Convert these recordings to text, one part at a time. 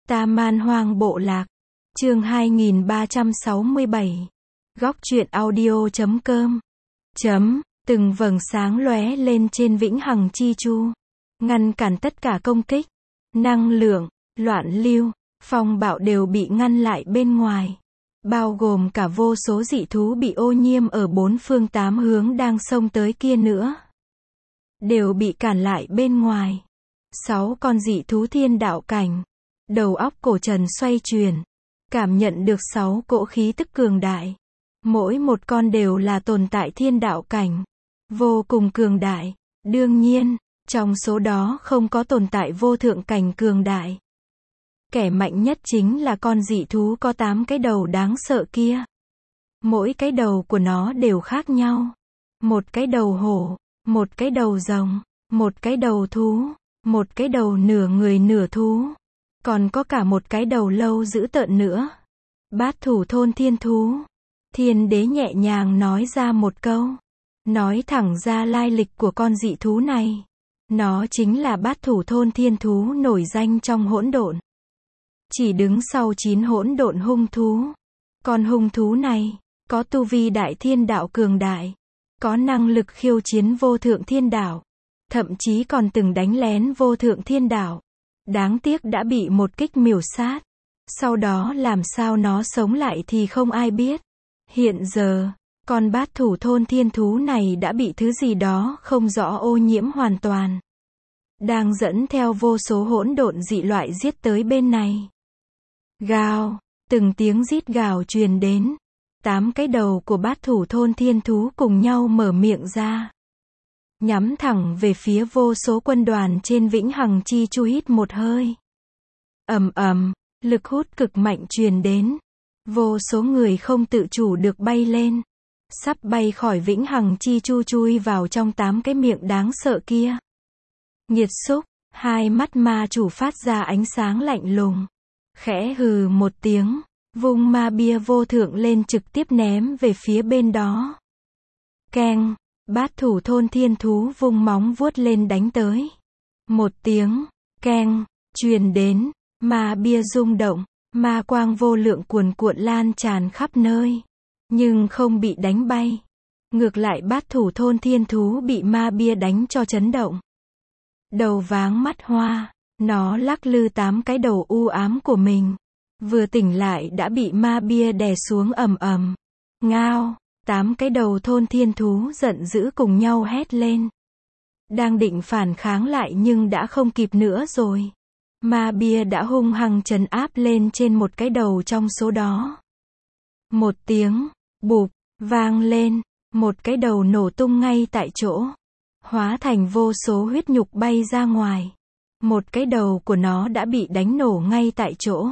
Ta Man Hoang Bộ Lạc. Chương 2367. Góc truyện audio.com. Từng vầng sáng lóe lên trên vĩnh hằng chi chu, ngăn cản tất cả công kích, năng lượng, loạn lưu, phong bạo đều bị ngăn lại bên ngoài. Bao gồm cả vô số dị thú bị ô nhiễm ở bốn phương tám hướng đang xông tới kia nữa. Đều bị cản lại bên ngoài. 6 con dị thú thiên đạo cảnh. Đầu óc cổ trần xoay chuyển. Cảm nhận được 6 cỗ khí tức cường đại. Mỗi một con đều là tồn tại thiên đạo cảnh. Vô cùng cường đại. Đương nhiên, trong số đó không có tồn tại vô thượng cảnh cường đại. Kẻ mạnh nhất chính là con dị thú có 8 cái đầu đáng sợ kia. Mỗi cái đầu của nó đều khác nhau. Một cái đầu hổ, một cái đầu rồng, một cái đầu thú, một cái đầu nửa người nửa thú. Còn có cả một cái đầu lâu dữ tợn nữa. Bát thủ thôn thiên thú. Thiên đế nhẹ nhàng nói ra một câu. Nói thẳng ra lai lịch của con dị thú này. Nó chính là bát thủ thôn thiên thú nổi danh trong hỗn độn. Chỉ đứng sau 9 hỗn độn hung thú. Con hung thú này, có tu vi đại thiên đạo cường đại. Có năng lực khiêu chiến vô thượng thiên đạo. Thậm chí còn từng đánh lén vô thượng thiên đạo. Đáng tiếc đã bị một kích miểu sát. Sau đó làm sao nó sống lại thì không ai biết. Hiện giờ, con bát thủ thôn thiên thú này đã bị thứ gì đó không rõ ô nhiễm hoàn toàn. Đang dẫn theo vô số hỗn độn dị loại giết tới bên này. Gào, từng tiếng rít gào truyền đến. 8 cái đầu của bát thủ thôn thiên thú cùng nhau mở miệng ra. Nhắm thẳng về phía vô số quân đoàn trên vĩnh hằng chi chu hít một hơi. Ầm ầm, lực hút cực mạnh truyền đến. Vô số người không tự chủ được bay lên. Sắp bay khỏi vĩnh hằng chi chu chui vào trong 8 cái miệng đáng sợ kia. Nghiệt xúc, hai mắt ma chủ phát ra ánh sáng lạnh lùng. Khẽ hừ một tiếng, vung ma bia vô thượng lên trực tiếp ném về phía bên đó. Keng, bát thủ thôn thiên thú vung móng vuốt lên đánh tới. Một tiếng, keng, truyền đến, ma bia rung động, ma quang vô lượng cuồn cuộn lan tràn khắp nơi. Nhưng không bị đánh bay. Ngược lại bát thủ thôn thiên thú bị ma bia đánh cho chấn động. Đầu váng mắt hoa, nó lắc lư 8 cái đầu u ám của mình. Vừa tỉnh lại đã bị ma bia đè xuống ầm ầm. Ngao, 8 cái đầu thôn thiên thú giận dữ cùng nhau hét lên. Đang định phản kháng lại nhưng đã không kịp nữa rồi. Ma bia đã hung hăng trấn áp lên trên một cái đầu trong số đó. Một tiếng, bụp, vang lên, một cái đầu nổ tung ngay tại chỗ. Hóa thành vô số huyết nhục bay ra ngoài. Một cái đầu của nó đã bị đánh nổ ngay tại chỗ.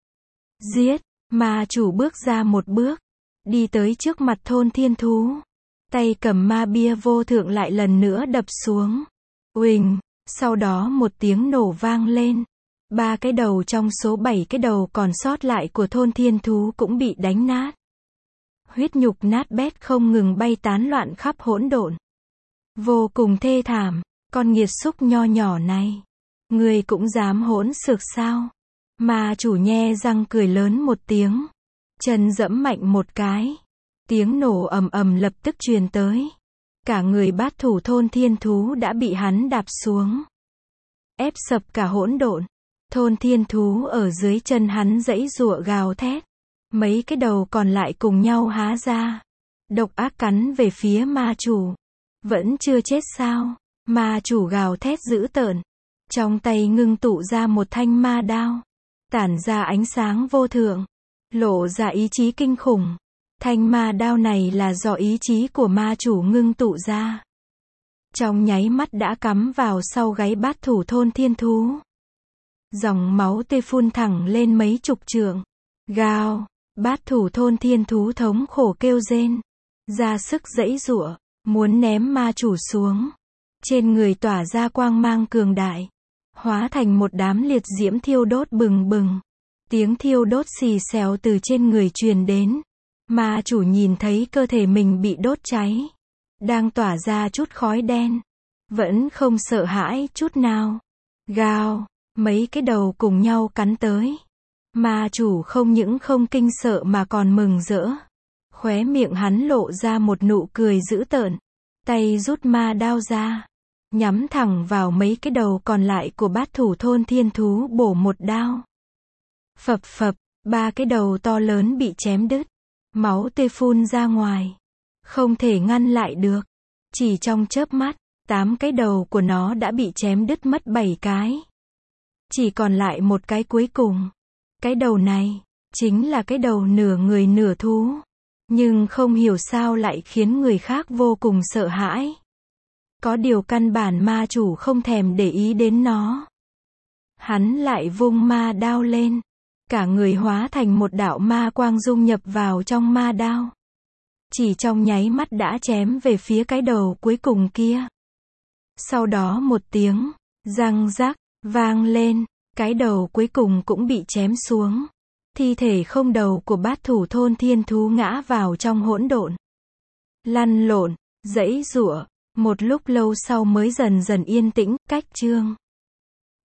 Giết, ma chủ bước ra một bước. Đi tới trước mặt thôn thiên thú. Tay cầm ma bia vô thượng lại lần nữa đập xuống. Uỳnh, sau đó một tiếng nổ vang lên. 3 cái đầu trong số 7 cái đầu còn sót lại của thôn thiên thú cũng bị đánh nát. Huyết nhục nát bét không ngừng bay tán loạn khắp hỗn độn. Vô cùng thê thảm, con nghiệt xúc nho nhỏ này. Người cũng dám hỗn xược sao? Ma chủ nhe răng cười lớn một tiếng. Chân giẫm mạnh một cái. Tiếng nổ ầm ầm lập tức truyền tới. Cả người bát thủ thôn thiên thú đã bị hắn đạp xuống. Ép sập cả hỗn độn. Thôn thiên thú ở dưới chân hắn giãy giụa gào thét. Mấy cái đầu còn lại cùng nhau há ra. Độc ác cắn về phía ma chủ. Vẫn chưa chết sao? Ma chủ gào thét dữ tợn. Trong tay ngưng tụ ra một thanh ma đao. Tản ra ánh sáng vô thượng. Lộ ra ý chí kinh khủng. Thanh ma đao này là do ý chí của ma chủ ngưng tụ ra. Trong nháy mắt đã cắm vào sau gáy bát thủ thôn thiên thú. Dòng máu tê phun thẳng lên mấy chục trượng. Gào, bát thủ thôn thiên thú thống khổ kêu rên. Ra sức giãy giụa, muốn ném ma chủ xuống. Trên người tỏa ra quang mang cường đại. Hóa thành một đám liệt diễm thiêu đốt bừng bừng. Tiếng thiêu đốt xì xèo từ trên người truyền đến. Ma chủ nhìn thấy cơ thể mình bị đốt cháy. Đang tỏa ra chút khói đen. Vẫn không sợ hãi chút nào. Gào, mấy cái đầu cùng nhau cắn tới. Ma chủ không những không kinh sợ mà còn mừng rỡ. Khóe miệng hắn lộ ra một nụ cười dữ tợn. Tay rút ma đao ra. Nhắm thẳng vào mấy cái đầu còn lại của bát thủ thôn thiên thú bổ một đao. Phập phập, 3 cái đầu to lớn bị chém đứt. Máu tươi phun ra ngoài. Không thể ngăn lại được. Chỉ trong chớp mắt, 8 cái đầu của nó đã bị chém đứt mất 7 cái. Chỉ còn lại một cái cuối cùng. Cái đầu này, chính là cái đầu nửa người nửa thú. Nhưng không hiểu sao lại khiến người khác vô cùng sợ hãi. Có điều căn bản ma chủ không thèm để ý đến nó. Hắn lại vung ma đao lên. Cả người hóa thành một đạo ma quang dung nhập vào trong ma đao. Chỉ trong nháy mắt đã chém về phía cái đầu cuối cùng kia. Sau đó một tiếng, răng rắc, vang lên, cái đầu cuối cùng cũng bị chém xuống. Thi thể không đầu của bát thủ thôn thiên thú ngã vào trong hỗn độn. Lăn lộn, giãy giụa, một lúc lâu sau mới dần dần yên tĩnh, cách chương.